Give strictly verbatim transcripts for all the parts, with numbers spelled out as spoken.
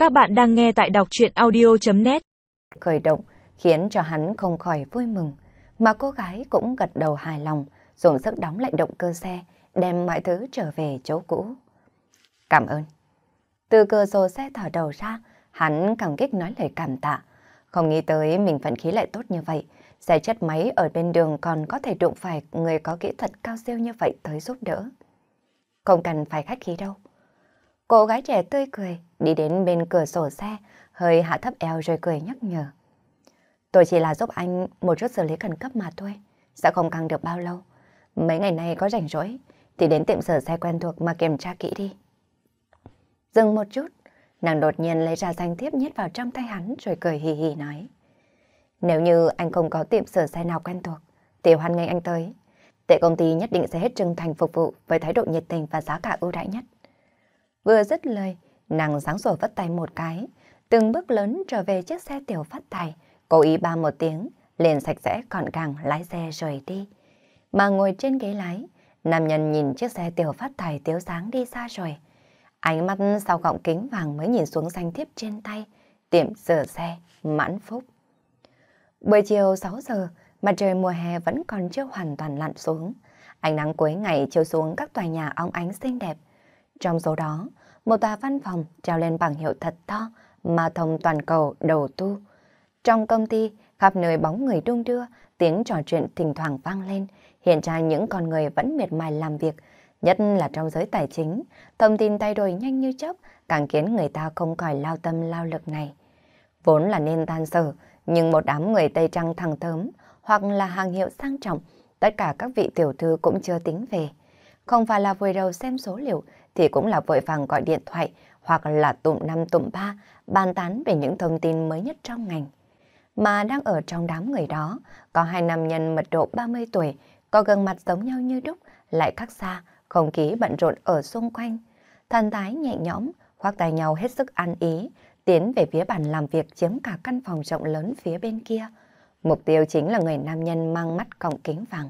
Các bạn đang nghe tại đọc truyện audio chấm net. Khởi động khiến cho hắn không khỏi vui mừng, mà cô gái cũng gật đầu hài lòng, dùng sức đóng lại động cơ xe, đem mọi thứ trở về chỗ cũ. Cảm ơn. Từ cửa sổ xe thò đầu ra, hắn cảm kích nói lời cảm tạ. Không nghĩ tới mình vận khí lại tốt như vậy, xe chất máy ở bên đường còn có thể đụng phải người có kỹ thuật cao siêu như vậy tới giúp đỡ. Không cần phải khách khí đâu. Cô gái trẻ tươi cười, đi đến bên cửa sổ xe, hơi hạ thấp eo rồi cười nhắc nhở. Tôi chỉ là giúp anh một chút xử lý khẩn cấp mà thôi, sẽ không căng được bao lâu. Mấy ngày nay có rảnh rỗi, thì đến tiệm sửa xe quen thuộc mà kiểm tra kỹ đi. Dừng một chút, nàng đột nhiên lấy ra danh thiếp nhét vào trong tay hắn rồi cười hì hì nói. Nếu như anh không có tiệm sửa xe nào quen thuộc, thì hoan nghênh anh tới. Tệ công ty nhất định sẽ hết chân thành phục vụ với thái độ nhiệt tình và giá cả ưu đãi nhất. Vừa dứt lời, nàng giáng sổ vất tay một cái, từng bước lớn trở về chiếc xe tiểu phát tài, cố ý ba một tiếng, liền sạch sẽ gọn gàng lái xe rời đi. Mà ngồi trên ghế lái, nam nhân nhìn chiếc xe tiểu phát tài tiếu sáng đi xa rồi. Ánh mắt sau gọng kính vàng mới nhìn xuống danh thiếp trên tay, tiệm sửa xe, Mãn Phúc. Buổi chiều sáu giờ, mặt trời mùa hè vẫn còn chưa hoàn toàn lặn xuống. Ánh nắng cuối ngày chiếu xuống các tòa nhà óng ánh xinh đẹp. Trong số đó, một tòa văn phòng treo lên bảng hiệu thật to mà thông toàn cầu đầu tu. Trong công ty, khắp nơi bóng người đung đưa, tiếng trò chuyện thỉnh thoảng vang lên, hiện ra những con người vẫn miệt mài làm việc, nhất là trong giới tài chính. Thông tin thay đổi nhanh như chớp, càng khiến người ta không khỏi lao tâm lao lực này. Vốn là nên tan sở, nhưng một đám người Tây Trăng thẳng thớm, hoặc là hàng hiệu sang trọng, tất cả các vị tiểu thư cũng chưa tính về. Không phải là vùi đầu xem số liệu, thì cũng là vội vàng gọi điện thoại, hoặc là tụm năm tụm ba, bàn tán về những thông tin mới nhất trong ngành. Mà đang ở trong đám người đó, có hai nam nhân mật độ ba mươi tuổi, có gương mặt giống nhau như đúc, lại khác xa, không khí bận rộn ở xung quanh. Thần thái nhẹ nhõm, khoác tay nhau hết sức ăn ý, tiến về phía bàn làm việc chiếm cả căn phòng rộng lớn phía bên kia. Mục tiêu chính là người nam nhân mang mắt cọng kính vàng.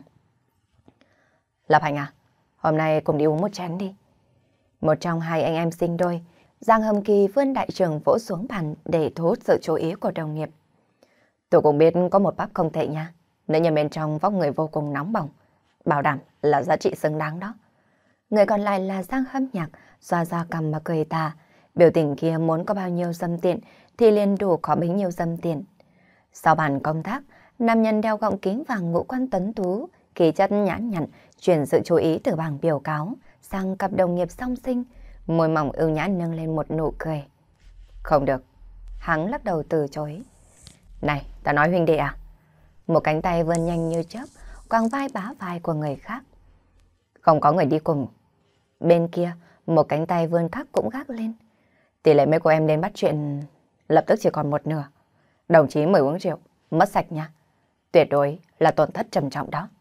Lập Hành à, hôm nay cùng đi uống một chén đi. Một trong hai anh em sinh đôi, Giang Hâm Kỳ vươn đại trường vỗ xuống bàn để thu hút sự chú ý của đồng nghiệp. Tôi cũng biết có một bác không tệ nha, nữ nhân bên trong vóc người vô cùng nóng bỏng, bảo đảm là giá trị xứng đáng đó. Người còn lại là Giang Hâm Nhạc, xoa xoa cằm mà cười tà, biểu tình kia muốn có bao nhiêu dâm tiện thì liền đủ có bấy nhiêu dâm tiện. Sau bàn công tác, nam nhân đeo gọng kính vàng ngũ quan tuấn tú, khí chất nhã nhặn, chuyển sự chú ý từ bảng biểu cáo sang cặp đồng nghiệp song sinh, môi mỏng ưu nhã nâng lên một nụ cười. Không được, hắn lắc đầu từ chối. Này, ta nói huynh đệ à? Một cánh tay vươn nhanh như chớp, quàng vai bá vai của người khác. Không có người đi cùng. Bên kia, một cánh tay vươn khác cũng gác lên. Tỷ lệ mấy của em đến bắt chuyện lập tức chỉ còn một nửa. Đồng chí mời uống rượu, mất sạch nha. Tuyệt đối là tổn thất trầm trọng đó.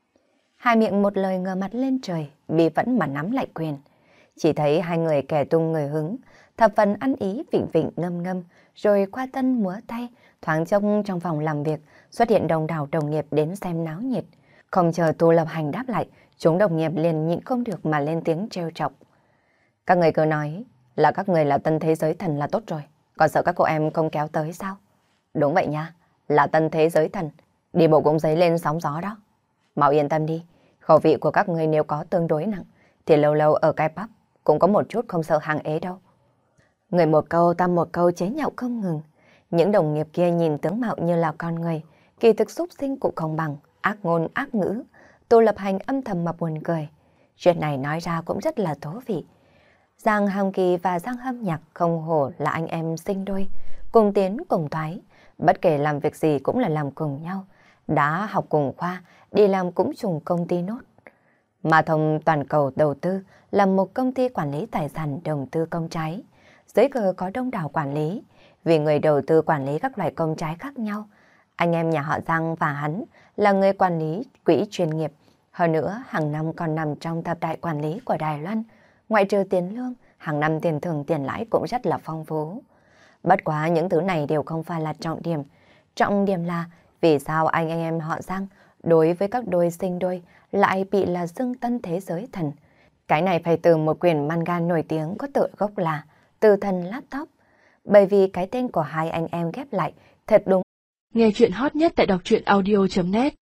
Hai miệng một lời ngửa mặt lên trời, bí vẫn mà nắm lại quyền. Chỉ thấy hai người kẻ tung người hứng, thập phần ăn ý vịnh vịnh ngâm ngâm, rồi qua tân múa tay, thoáng trông trong phòng làm việc xuất hiện đông đảo đồng nghiệp đến xem náo nhiệt. Không chờ Tô Lập Hành đáp lại, chúng đồng nghiệp liền nhịn không được mà lên tiếng trêu chọc. Các người cứ nói là các người là tân thế giới thần là tốt rồi, còn sợ các cô em không kéo tới sao? Đúng vậy nha, là tân thế giới thần, đi bộ cũng dấy lên sóng gió đó. Mau yên tâm đi, khẩu vị của các người nếu có tương đối nặng, thì lâu lâu ở cái pub cũng có một chút không sợ hàng ế đâu. Người một câu ta một câu chế nhạo không ngừng. Những đồng nghiệp kia nhìn tướng mạo như là con người, kỳ thực xúc sinh cũng không bằng, ác ngôn ác ngữ. Tô Lập Hành âm thầm mà buồn cười. Chuyện này nói ra cũng rất là thú vị. Giang Hàm Kỳ và Giang Hâm Nhạc không hổ là anh em sinh đôi, cùng tiến cùng thoái, bất kể làm việc gì cũng là làm cùng nhau, đã học cùng khoa, đi làm cũng trùng công ty nốt. Mà Thông toàn cầu đầu tư là một công ty quản lý tài sản đầu tư công trái. Dưới cờ có đông đảo quản lý, vì người đầu tư quản lý các loại công trái khác nhau. Anh em nhà họ Giang và hắn là người quản lý quỹ chuyên nghiệp. Hơn nữa, hàng năm còn nằm trong thập đại quản lý của Đài Loan. Ngoại trừ tiền lương, hàng năm tiền thưởng tiền lãi cũng rất là phong phú. Bất quá những thứ này đều không phải là trọng điểm. Trọng điểm là vì sao anh em họ Giang đối với các đôi sinh đôi lại bị là xưng tân thế giới thần. Cái này phải từ một quyển manga nổi tiếng có tựa gốc là Từ Thần Laptop. bởi vì cái tên của hai anh em ghép lại thật đúng. Nghe chuyện hot nhất tại đọc truyện audio chấm net